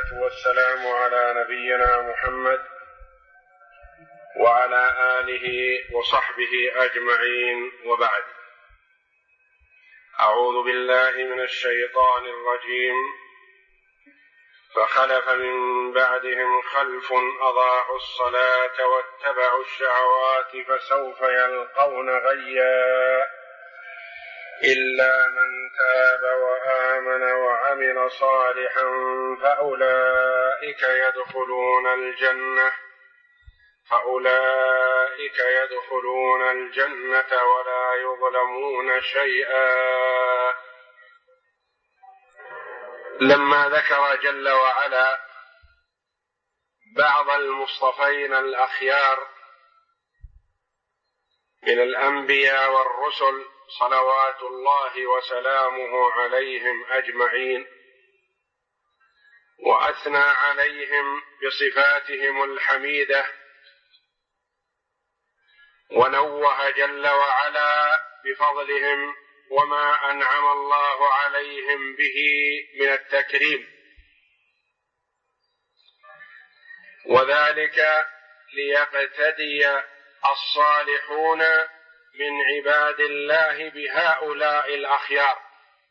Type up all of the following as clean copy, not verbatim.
والصلاة والسلام على نبينا محمد وعلى آله وصحبه أجمعين، وبعد. أعوذ بالله من الشيطان الرجيم. فخلف من بعدهم خلف أضاعوا الصلاة واتبعوا الشهوات فسوف يلقون غيا إلا من تاب وآمن وعمل صالحا فأولئك يدخلون الجنة ولا يظلمون شيئا. لما ذكر جل وعلا بعض المصطفين الأخيار من الأنبياء والرسل صلوات الله وسلامه عليهم أجمعين، وأثنى عليهم بصفاتهم الحميدة، ونوه جل وعلا بفضلهم وما أنعم الله عليهم به من التكريم، وذلك ليقتدي الصالحون من عباد الله بهؤلاء الأخيار.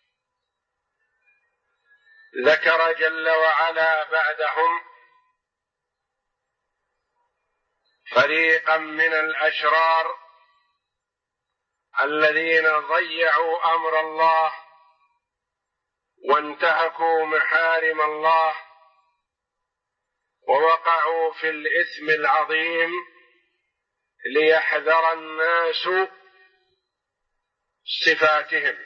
ذكر جل وعلا بعدهم فريقا من الأشرار الذين ضيعوا أمر الله وانتهكوا محارم الله ووقعوا في الإثم العظيم، ليحذر الناس صفاتهم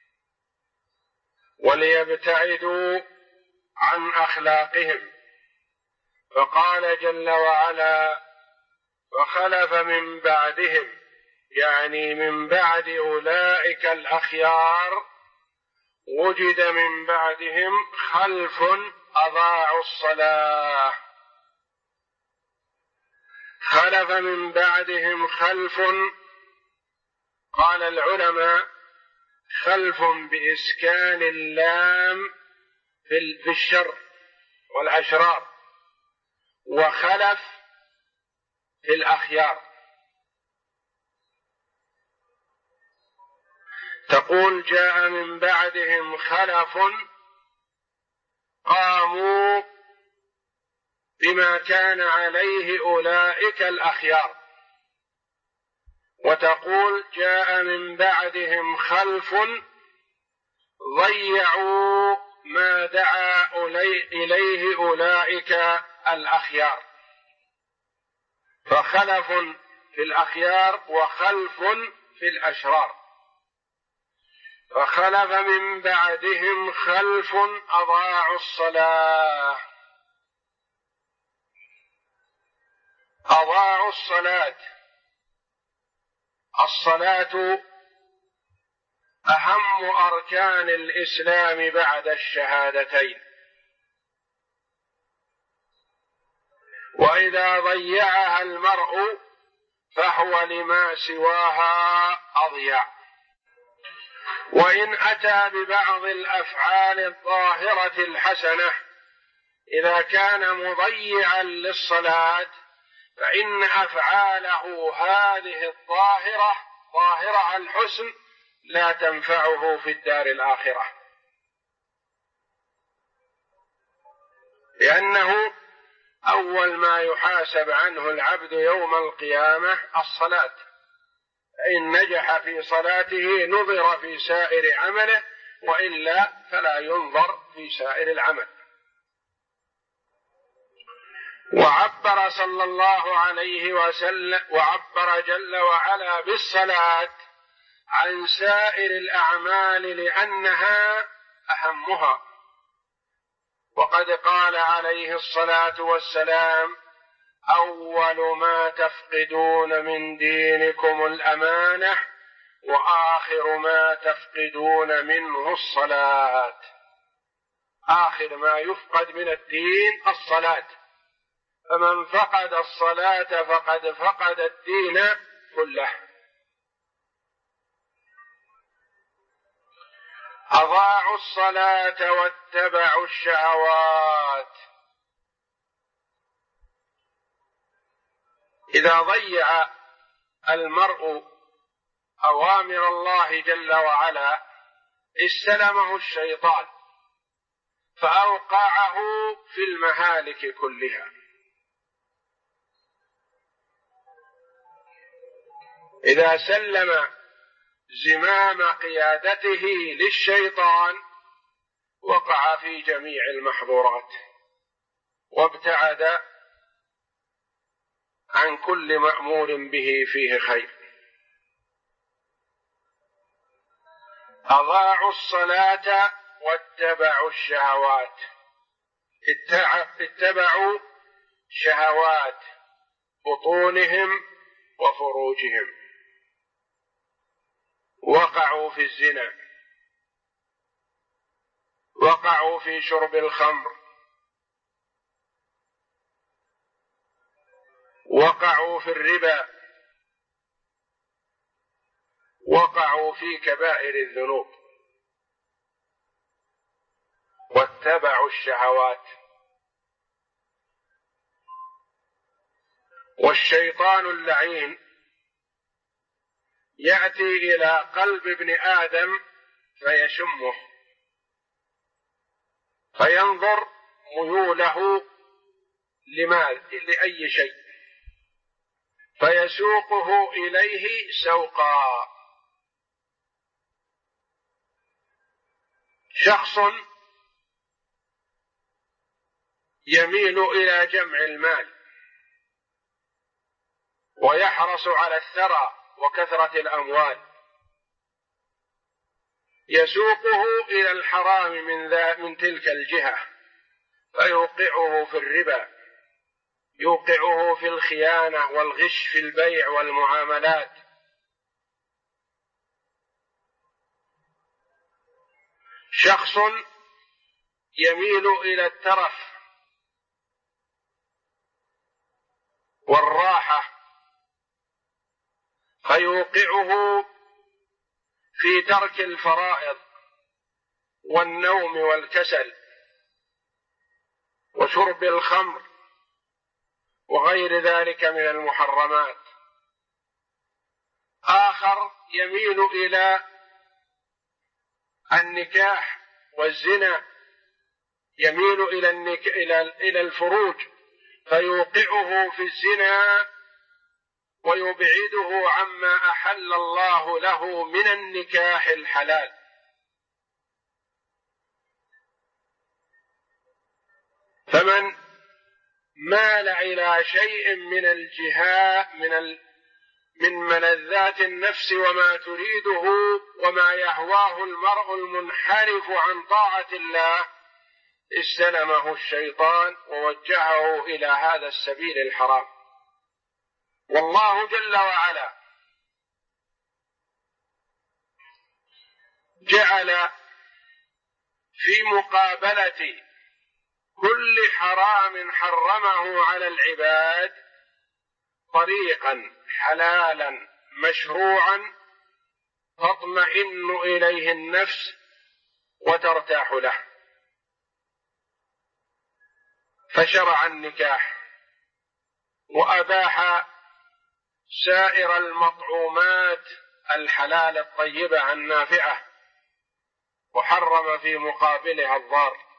وليبتعدوا عن أخلاقهم. فقال جل وعلا: وخلف من بعدهم، يعني من بعد أولئك الأخيار وجد من بعدهم خلف أضاعوا الصلاة. خلف من بعدهم خلف، قال العلماء: خلف بإسكان اللام في الشر والأشرار، وخلف في الأخيار. تقول: جاء من بعدهم خلف قاموا بما كان عليه أولئك الأخيار، وتقول: جاء من بعدهم خلف ضيعوا ما دعا إليه أولئك الأخيار. فخلف في الأخيار وخلف في الأشرار. فخلف من بعدهم خلف أضاعوا الصلاة. أضاعوا الصلاة. الصلاة أهم أركان الإسلام بعد الشهادتين، وإذا ضيعها المرء فهو لما سواها أضيع. وإن أتى ببعض الأفعال الظاهرة الحسنة إذا كان مضيعا للصلاة، فإن أفعاله هذه الظاهرة ظاهرها الحسن لا تنفعه في الدار الآخرة، لأنه أول ما يحاسب عنه العبد يوم القيامة الصلاة، فإن نجح في صلاته نظر في سائر عمله، وإلا فلا ينظر في سائر العمل. وعبر صلى الله عليه وسلم وعبر جل وعلا بالصلاة عن سائر الأعمال لأنها أهمها. وقد قال عليه الصلاة والسلام: أول ما تفقدون من دينكم الأمانة، وآخر ما تفقدون منه الصلاة. آخر ما يفقد من الدين الصلاة، فمن فقد الصلاة فقد فقد الدين كله. أضاعوا الصلاة واتبعوا الشهوات. إذا ضيع المرء أوامر الله جل وعلا استلمه الشيطان فأوقعه في المهالك كلها. إذا سلم زمام قيادته للشيطان وقع في جميع المحظورات وابتعد عن كل مأمور به فيه خير. أضاعوا الصلاة واتبعوا الشهوات، اتبعوا شهوات بطونهم وفروجهم، وقعوا في الزنا، وقعوا في شرب الخمر، وقعوا في الربا، وقعوا في كبائر الذنوب، واتبعوا الشهوات. والشيطان اللعين يأتي إلى قلب ابن آدم فيشمه، فينظر ميوله لأي شيء فيسوقه إليه سوقا. شخص يميل إلى جمع المال ويحرص على الثرى وكثرة الأموال، يسوقه إلى الحرام من تلك الجهة فيوقعه في الربا، يوقعه في الخيانة والغش في البيع والمعاملات. شخص يميل إلى الترف والراحة فيوقعه في ترك الفرائض والنوم والكسل وشرب الخمر وغير ذلك من المحرمات. آخر يميل إلى النكاح والزنا، يميل إلى الفروج فيوقعه في الزنا ويبعده عما أحل الله له من النكاح الحلال. فمن مال إلى شيء من الجهاء من ملذات النفس وما تريده وما يهواه المرء المنحرف عن طاعة الله استلمه الشيطان ووجهه إلى هذا السبيل الحرام. والله جل وعلا جعل في مقابلة كل حرام حرمه على العباد طريقا حلالا مشروعا تطمئن إليه النفس وترتاح له، فشرع النكاح وأباح سائر المطعومات الحلال الطيبة النافعة وحرم في مقابلها الضار.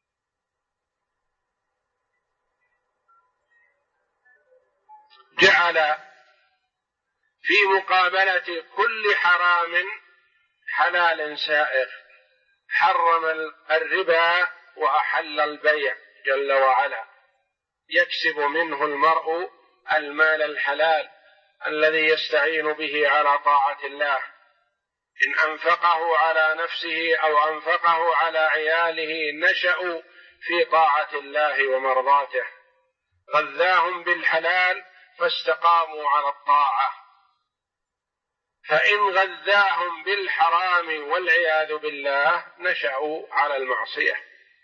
جعل في مقابلة كل حرام حلال سائغ، حرم الربا وأحل البيع جل وعلا، يكسب منه المرء المال الحلال الذي يستعين به على طاعة الله، إن أنفقه على نفسه أو أنفقه على عياله نشأوا في طاعة الله ومرضاته، غذاهم بالحلال فاستقاموا على الطاعة، فإن غذاهم بالحرام والعياذ بالله نشأوا على المعصية.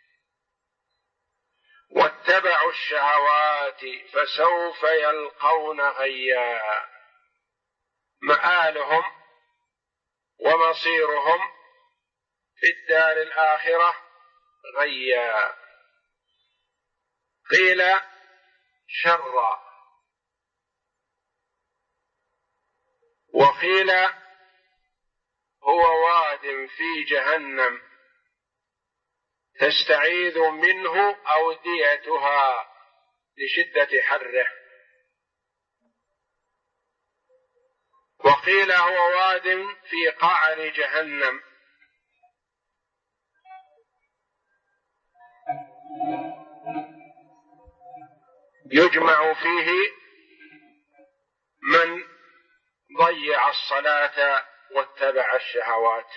واتبعوا الشهوات فسوف يلقون غيا، مآلهم ومصيرهم في الدار الآخرة غيا. قيل شرا، وقيل هو واد في جهنم تستعيذ منه أوديتها لشدة حره. وقيل هو واد في قعر جهنم يجمع فيه من ضيع الصلاة واتبع الشهوات.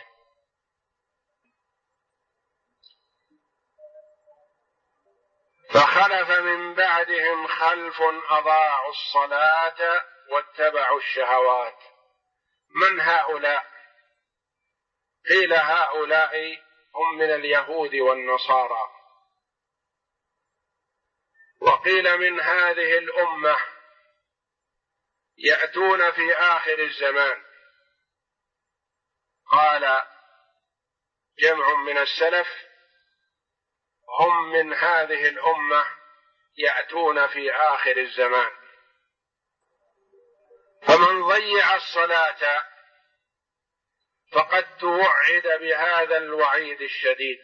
فخلف من بعدهم خلف أضاعوا الصلاة واتبعوا الشهوات. من هؤلاء؟ قيل هؤلاء هم من اليهود والنصارى. وقيل من هذه الأمة يأتون في آخر الزمان. قال جمع من السلف هم من هذه الأمة يأتون في آخر الزمان. فمن ضيع الصلاة فقد توعد بهذا الوعيد الشديد.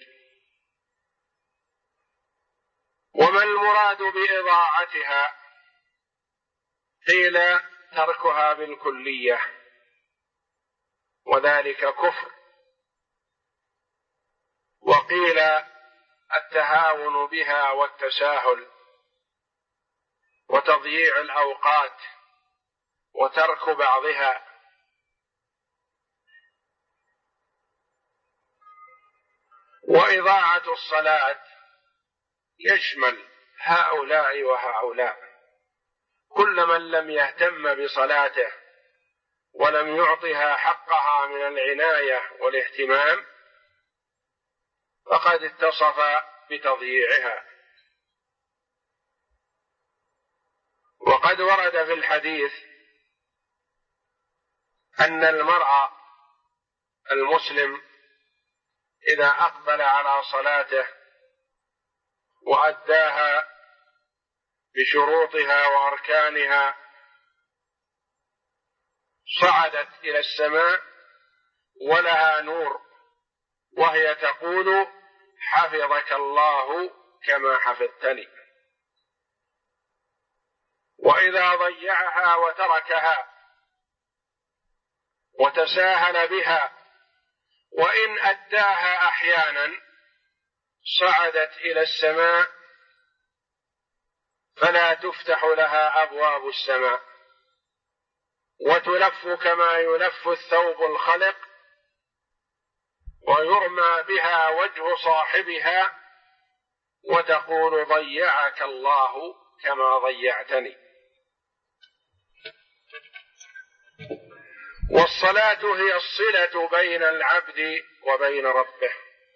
وما المراد بإضاعتها؟ قيل تركها بالكلية، وذلك كفر. وقيل التهاون بها والتساهل وتضييع الأوقات وترك بعضها. وإضاعة الصلاة يشمل هؤلاء وهؤلاء. كل من لم يهتم بصلاته ولم يعطها حقها من العناية والاهتمام فقد اتصف بتضييعها. وقد ورد في الحديث أن المرء المسلم إذا أقبل على صلاته وأداها بشروطها وأركانها صعدت إلى السماء ولها نور، وهي تقول حفظك الله كما حفظتني. وإذا ضيعها وتركها وتساهل بها وإن أداها أحيانا صعدت إلى السماء فلا تفتح لها أبواب السماء وتلف كما يلف الثوب الخلق ويرمى بها وجه صاحبها وتقول ضيعك الله كما ضيعتني. والصلاة هي الصلة بين العبد وبين ربه.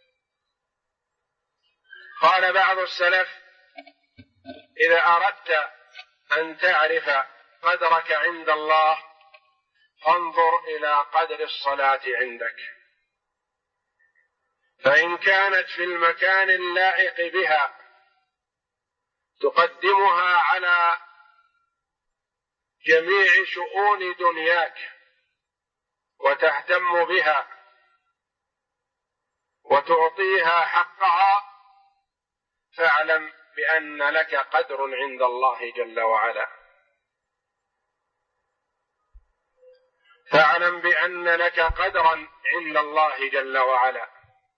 قال بعض السلف إذا أردت أن تعرف قدرك عند الله فانظر إلى قدر الصلاة عندك، فإن كانت في المكان اللائق بها تقدمها على جميع شؤون دنياك وتهتم بها وتعطيها حقها فاعلم بأن لك قدر عند الله جل وعلا. فاعلم بأن لك قدرا عند الله جل وعلا.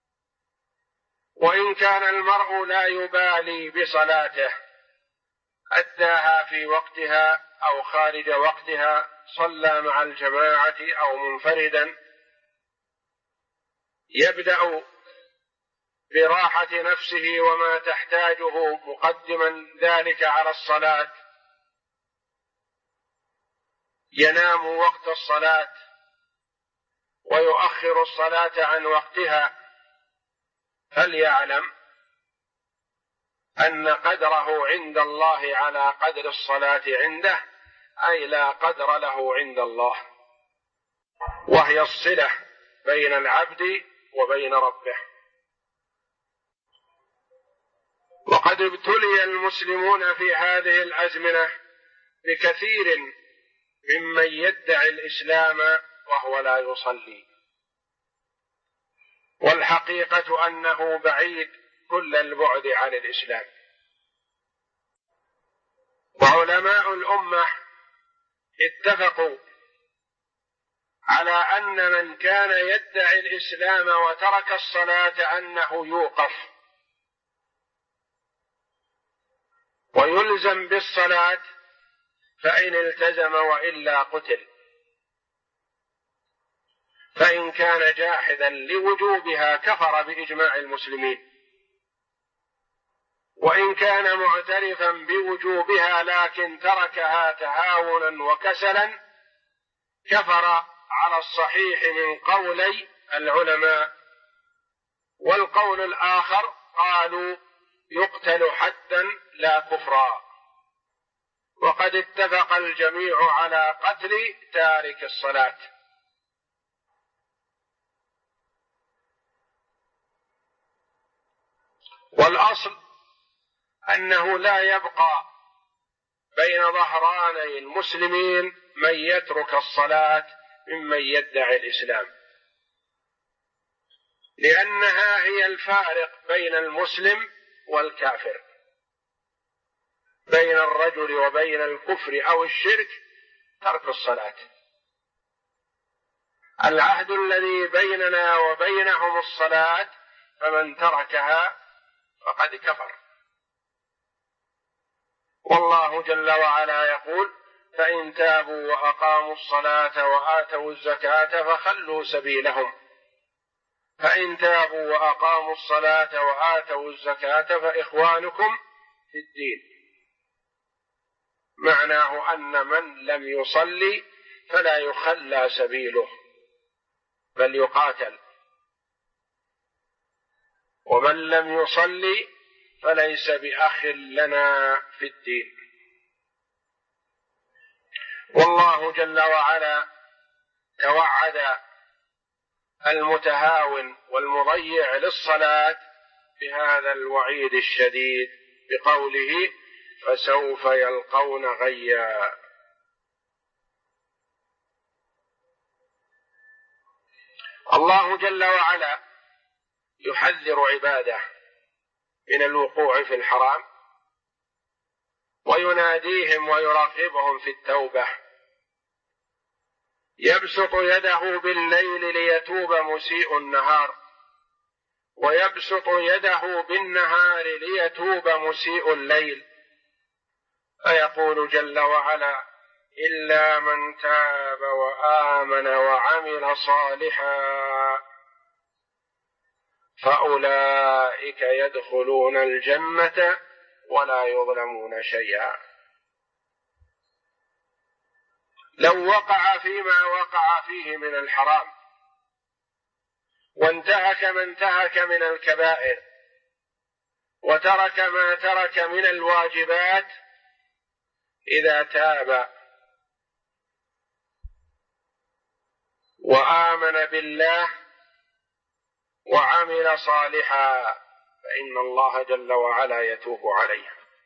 وإن كان المرء لا يبالي بصلاته أداها في وقتها أو خارج وقتها، صلى مع الجماعة أو منفردا، يبدأ براحة نفسه وما تحتاجه مقدما ذلك على الصلاة، ينام وقت الصلاة ويؤخر الصلاة عن وقتها، فليعلم أن قدره عند الله على قدر الصلاة عنده، أي لا قدر له عند الله، وهي الصلة بين العبد وبين ربه. وقد ابتلي المسلمون في هذه الأزمنة بكثير ممن يدعي الإسلام وهو لا يصلي، والحقيقة أنه بعيد كل البعد عن الإسلام. وعلماء الأمة اتفقوا على أن من كان يدعي الإسلام وترك الصلاة أنه يوقف ويلزم بالصلاة، فإن التزم وإلا قتل، فإن كان جاحدا لوجوبها كفر بإجماع المسلمين، وإن كان معترفا بوجوبها لكن تركها تهاونا وكسلا كفر على الصحيح من قولي العلماء. والقول الآخر قالوا يقتل حدا لا كفرا، وقد اتفق الجميع على قتل تارك الصلاة. والأصل أنه لا يبقى بين ظهراني المسلمين من يترك الصلاة ممن يدعي الإسلام، لأنها هي الفارق بين المسلم والكافر، بين الرجل وبين الكفر أو الشرك ترك الصلاة. العهد الذي بيننا وبينهم الصلاة، فمن تركها فقد كفر. والله جل وعلا يقول: فإن تابوا وأقاموا الصلاة وآتوا الزكاة فخلوا سبيلهم. فإن تابوا وأقاموا الصلاة وآتوا الزكاة فإخوانكم في الدين. معناه أن من لم يصلي فلا يخلى سبيله بل يقاتل، ومن لم يصلي فليس بأخ لنا في الدين. والله جل وعلا توعد المتهاون والمضيع للصلاة بهذا الوعيد الشديد بقوله: فسوف يلقون غيا. الله جل وعلا يحذر عباده من الوقوع في الحرام، ويناديهم ويرغبهم في التوبة. يبسط يده بالليل ليتوب مسيء النهار، ويبسط يده بالنهار ليتوب مسيء الليل، فيقول جل وعلا: إلا من تاب وآمن وعمل صالحا فأولئك يدخلون الجنة ولا يظلمون شيئا. لو وقع فيما وقع فيه من الحرام وانتهك ما انتهك من الكبائر وترك ما ترك من الواجبات، إذا تاب وآمن بالله وعمل صالحا فإن الله جل وعلا يتوب عليه.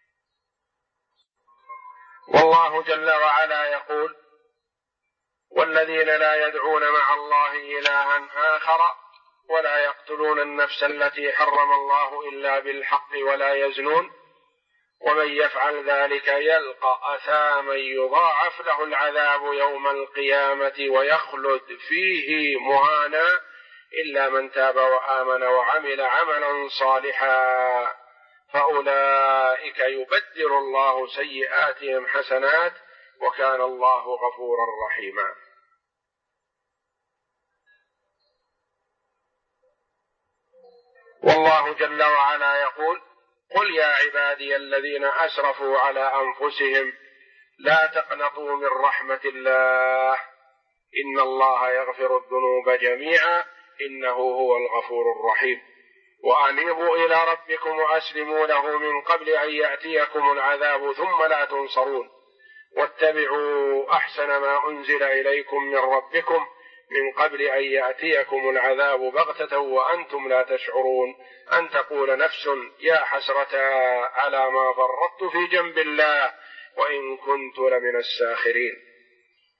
والله جل وعلا يقول: والذين لا يدعون مع الله إلها آخر ولا يقتلون النفس التي حرم الله إلا بالحق ولا يزنون ومن يفعل ذلك يلقى أثاما يضاعف له العذاب يوم القيامة ويخلد فيه مهانا إلا من تاب وآمن وعمل عملا صالحا فأولئك يبدل الله سيئاتهم حسنات وكان الله غفورا رحيما. والله جل وعلا يقول: قل يا عبادي الذين أسرفوا على أنفسهم لا تقنطوا من رحمة الله إن الله يغفر الذنوب جميعا إنه هو الغفور الرحيم وأنيبوا إلى ربكم وأسلموا له من قبل أن يأتيكم العذاب ثم لا تنصرون واتبعوا أحسن ما أنزل إليكم من ربكم من قبل أن يأتيكم العذاب بغتة وأنتم لا تشعرون أن تقول نفس يا حسرة على ما فرطت في جنب الله وإن كنت لمن الساخرين.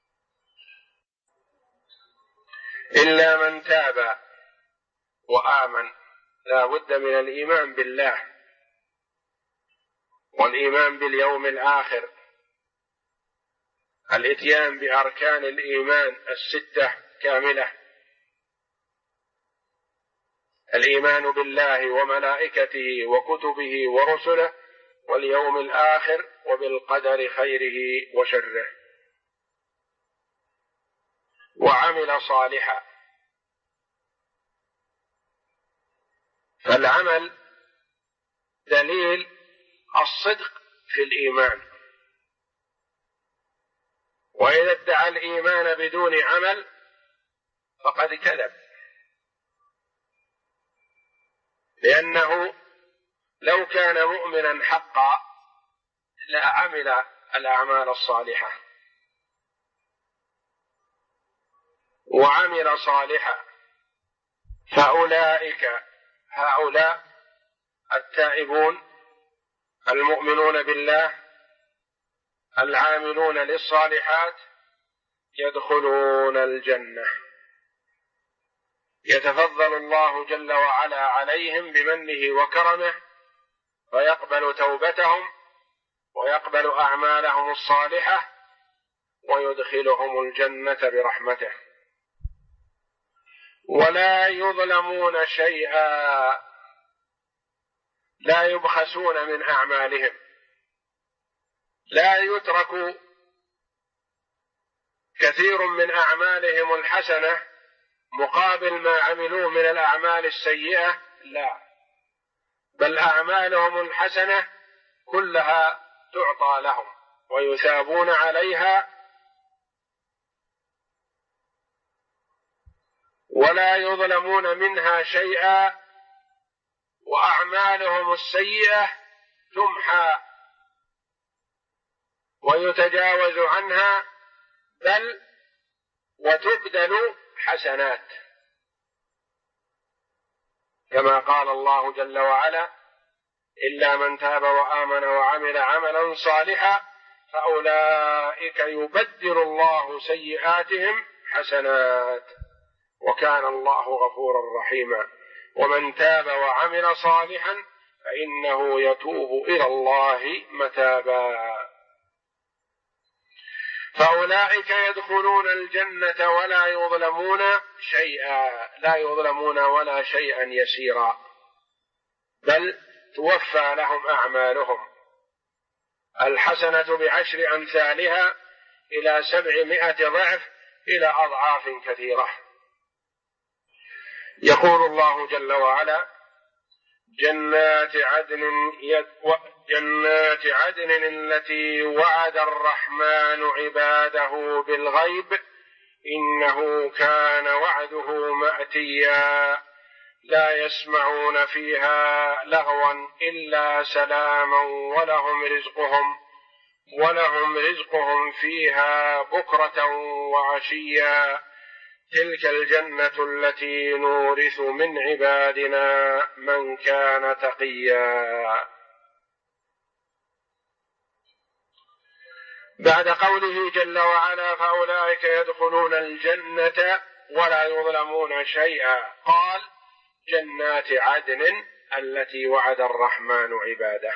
إلا من تاب وآمن. لا بد من الإيمان بالله والإيمان باليوم الآخر، الإتيان بأركان الإيمان 6 كاملة: الإيمان بالله وملائكته وكتبه ورسله واليوم الآخر وبالقدر خيره وشره، وعمل صالحا. فالعمل دليل الصدق في الإيمان، وإذا ادعى الإيمان بدون عمل فقد كذب، لأنه لو كان مؤمنا حقا لعمل الأعمال الصالحة وعمل صالحا. هؤلاء التائبون المؤمنون بالله العاملون للصالحات يدخلون الجنة، يتفضل الله جل وعلا عليهم بمنه وكرمه فيقبل توبتهم ويقبل أعمالهم الصالحة ويدخلهم الجنة برحمته، ولا يظلمون شيئا، لا يبخسون من أعمالهم، لا يترك كثير من أعمالهم الحسنة مقابل ما عملوه من الأعمال السيئة، لا، بل أعمالهم الحسنة كلها تعطى لهم ويثابون عليها، ولا يظلمون منها شيئا، وأعمالهم السيئة تمحى ويتجاوز عنها، بل وتبدل حسنات، كما قال الله جل وعلا: إلا من تاب وآمن وعمل عملا صالحا فأولئك يبدل الله سيئاتهم حسنات وكان الله غفورا رحيما. ومن تاب وعمل صالحا فإنه يتوب إلى الله متابا. فأولئك يدخلون الجنة ولا يظلمون شيئا، لا يظلمون ولا شيئا يسيرا، بل توفى لهم أعمالهم الحسنة ب10 أمثالها إلى 700 ضعف إلى أضعاف كثيرة. يقول الله جل وعلا: جنات عدن التي وعد الرحمن عباده بالغيب إنه كان وعده مأتيا لا يسمعون فيها لغوا إلا سلاما ولهم رزقهم فيها بكرة وعشيا تلك الجنة التي نورث من عبادنا من كان تقيا. بعد قوله جل وعلا: فأولئك يدخلون الجنة ولا يظلمون شيئا، قال: جنات عدن التي وعد الرحمن عباده.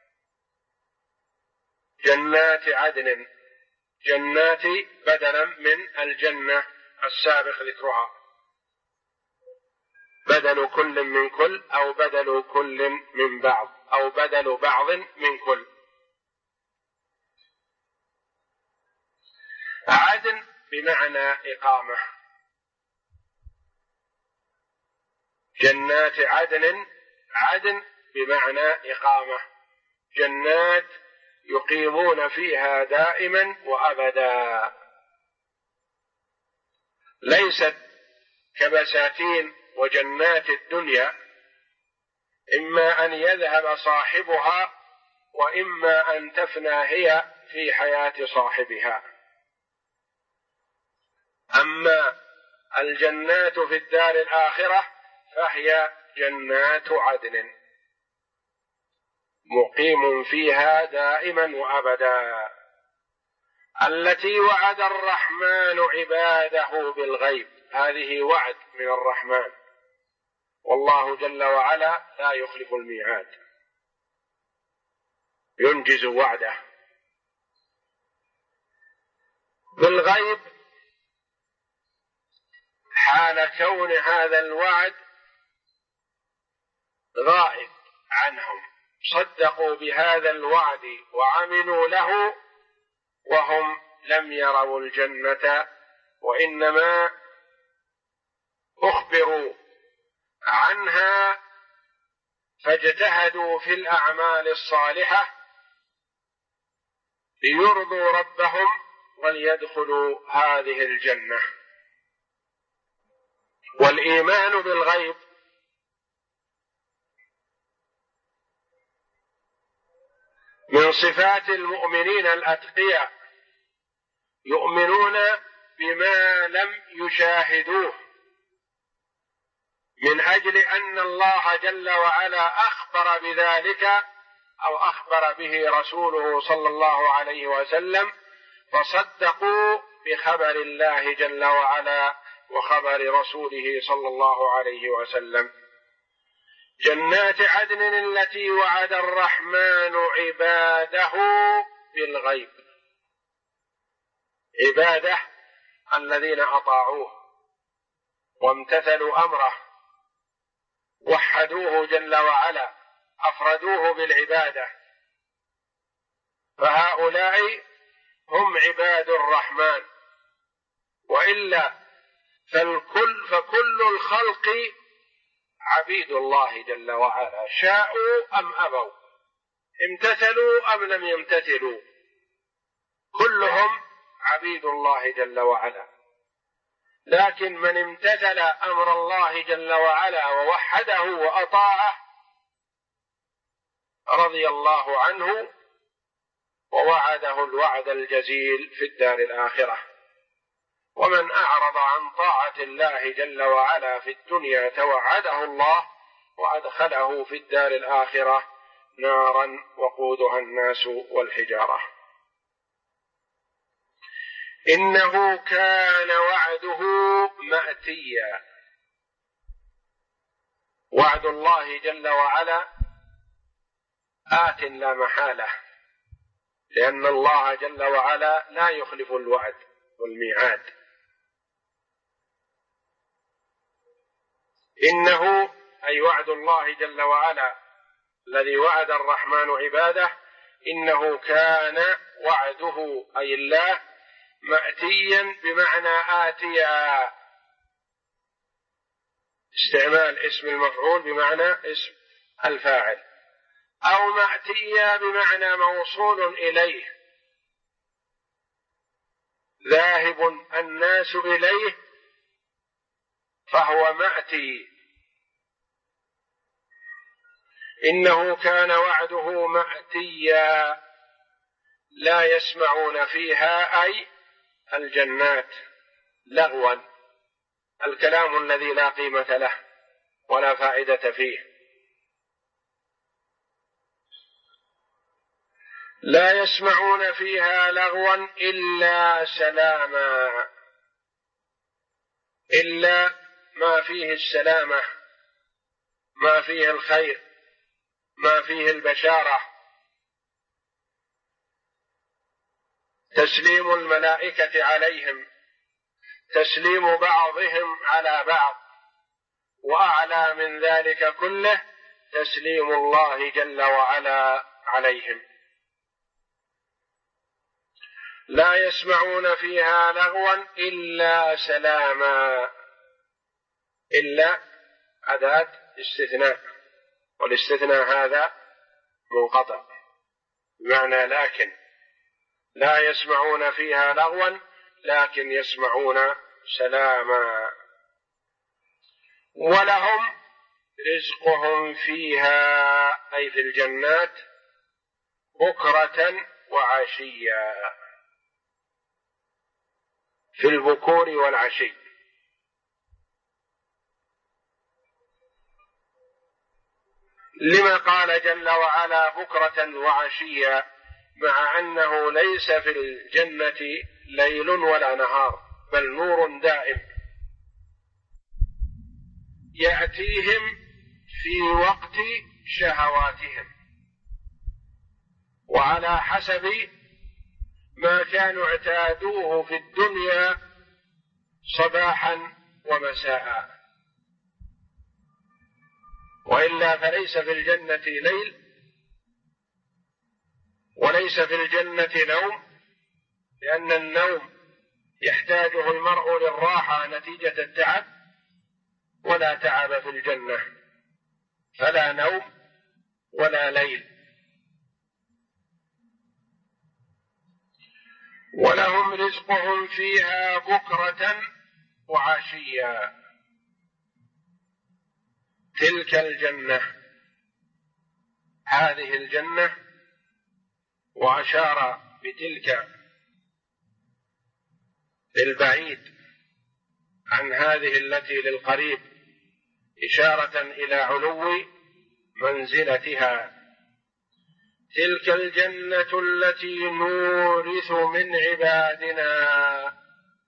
جنات عدن، جنات بدلا من الجنة السابق ذكرها، بدل كل من كل، أو بدل كل من بعض، أو بدل بعض من كل. عدن بمعنى إقامة، جنات عدن، عدن بمعنى إقامة، جنات يقيمون فيها دائما وأبدا، ليست كبساتين وجنات الدنيا، إما أن يذهب صاحبها وإما أن تفنى هي في حياة صاحبها. أما الجنات في الدار الآخرة فهي جنات عدن مقيم فيها دائما وأبدا، التي وعد الرحمن عباده بالغيب. هذه وعد من الرحمن، والله جل وعلا لا يخلف الميعاد، ينجز وعده. بالغيب حال كون هذا الوعد غائب عنهم، صدقوا بهذا الوعد وعملوا له وهم لم يروا الجنة، وإنما أخبروا عنها فاجتهدوا في الأعمال الصالحة ليرضوا ربهم وليدخلوا هذه الجنة. والإيمان بالغيب من صفات المؤمنين الأتقياء، يؤمنون بما لم يشاهدوه، من أجل أن الله جل وعلا أخبر بذلك أو أخبر به رسوله صلى الله عليه وسلم، فصدقوا بخبر الله جل وعلا وخبر رسوله صلى الله عليه وسلم. جنات عدن التي وعد الرحمن عباده بالغيب، عباده الذين أطاعوه وامتثلوا أمره، وحدوه جل وعلا، أفردوه بالعبادة، فهؤلاء هم عباد الرحمن. وإلا فكل الخلق عبيد الله جل وعلا، شاءوا أم أبوا، امتثلوا أم لم يمتثلوا، كلهم عبيد الله جل وعلا. لكن من امتثل أمر الله جل وعلا ووحده وأطاعه رضي الله عنه ووعده الوعد الجزيل في الدار الآخرة. ومن أعرض عن طاعة الله جل وعلا في الدنيا توعده الله وأدخله في الدار الآخرة نارا وقودها الناس والحجارة. إنه كان وعده مأتيا، وعد الله جل وعلا آت لا محالة، لأن الله جل وعلا لا يخلف الوعد والميعاد. إنه أي وعد الله جل وعلا الذي وعد الرحمن عباده، إنه كان وعده أي الله مأتيا بمعنى آتيا، استعمال اسم المفعول بمعنى اسم الفاعل، أو مأتيا بمعنى موصول إليه، ذاهب الناس إليه فهو مأتي. إنه كان وعده مأتيا لا يسمعون فيها أي الجنات لغوا، الكلام الذي لا قيمة له ولا فائدة فيه، لا يسمعون فيها لغوا إلا سلاما، إلا ما فيه السلامة، ما فيه الخير، ما فيه البشارة، تسليم الملائكة عليهم، تسليم بعضهم على بعض، وأعلى من ذلك كله تسليم الله جل وعلا عليهم. لا يسمعون فيها لغوا إلا سلاما، إلا أداة استثناء، والاستثناء هذا منقطع بمعنى لكن، لا يسمعون فيها لغوا لكن يسمعون سلاما. ولهم رزقهم فيها أي في الجنات بكرة وعشيا، في البكور والعشي. لما قال جل وعلا بكرة وعشيا، مع أنه ليس في الجنة ليل ولا نهار، بل نور دائم، يأتيهم في وقت شهواتهم وعلى حسب ما كانوا اعتادوه في الدنيا صباحا ومساء، وإلا فليس في الجنة ليل وليس في الجنة نوم، لأن النوم يحتاجه المرء للراحة نتيجة التعب، ولا تعب في الجنة، فلا نوم ولا ليل. ولهم رزقهم فيها بكرة وعشيا. تلك الجنة، هذه الجنة، وأشار بتلك للبعيد عن هذه التي للقريب إشارة إلى علو منزلتها. تلك الجنة التي نورث من عبادنا،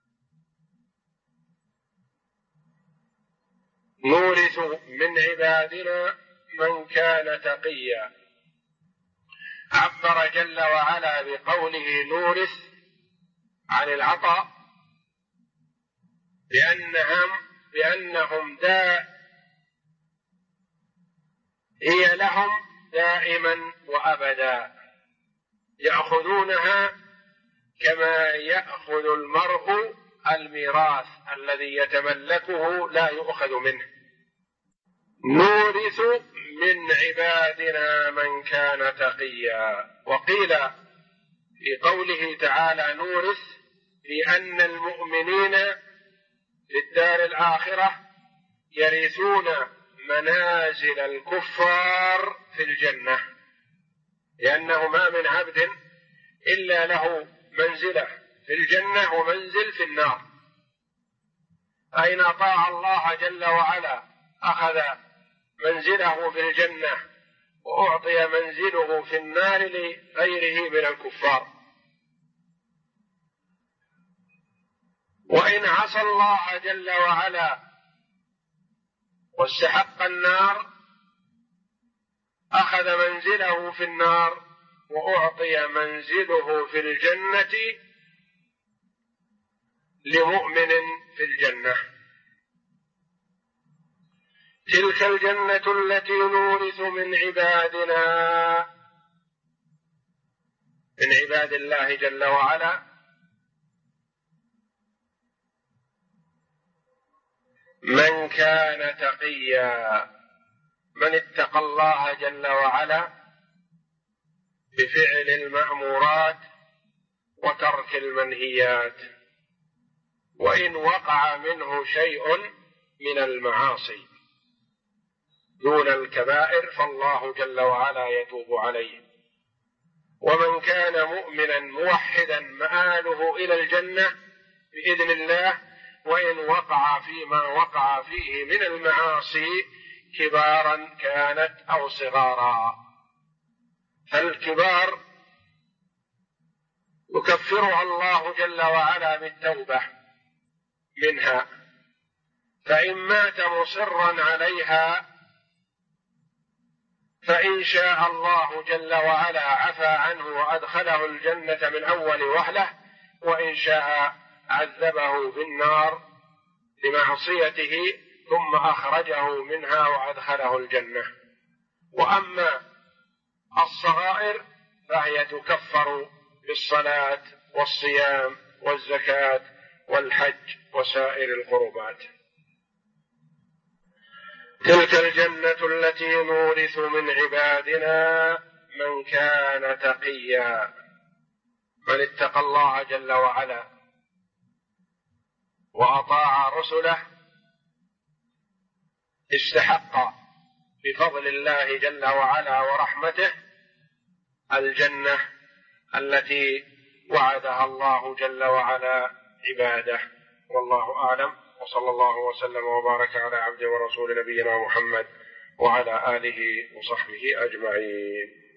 نورث من عبادنا من كان تقيا. عبر جل وعلا بقوله نورث عن العطاء بأنهم هي لهم دائما وأبدا، يأخذونها كما يأخذ المرء الميراث الذي يتملكه لا يؤخذ منه. نورث من عبادنا من كان تقيا. وقيل في قوله تعالى نورث بأن المؤمنين في الدار الآخرة يرثون منازل الكفار في الجنة، لأنه ما من عبد إلا له منزلة في الجنة ومنزل في النار، فإن أطاع الله جل وعلا أخذ منزله في الجنة وأعطي منزله في النار لغيره من الكفار. وإن عصى الله جل وعلا واستحق النار أخذ منزله في النار وأعطي منزله في الجنة لمؤمن في الجنة. تلك الجنة التي نورث من عبادنا، من عباد الله جل وعلا، من كان تقيا، من اتقى الله جل وعلا بفعل المأمورات وترك المنهيات، وإن وقع منه شيء من المعاصي دون الكبائر فالله جل وعلا يتوب عليه. ومن كان مؤمنا موحدا مآله إلى الجنة بإذن الله، وإن وقع فيما وقع فيه من المعاصي كبارا كانت أو صغارا، فالكبار يكفرها الله جل وعلا بالتوبة منها، فإن مات مصرا عليها فإن شاء الله جل وعلا عفى عنه وأدخله الجنة من أول وهلة، وإن شاء عذبه في النار لمعصيته ثم أخرجه منها وأدخله الجنة. وأما الصغائر فهي تكفر بالصلاة والصيام والزكاة والحج وسائر القربات. تلك الجنة التي نورث من عبادنا من كان تقيا، من اتقى الله جل وعلا وأطاع رسله استحق بفضل الله جل وعلا ورحمته الجنة التي وعدها الله جل وعلا عباده. والله أعلم، وصلى الله وسلم وبارك على عبده ورسول نبينا محمد وعلى آله وصحبه أجمعين.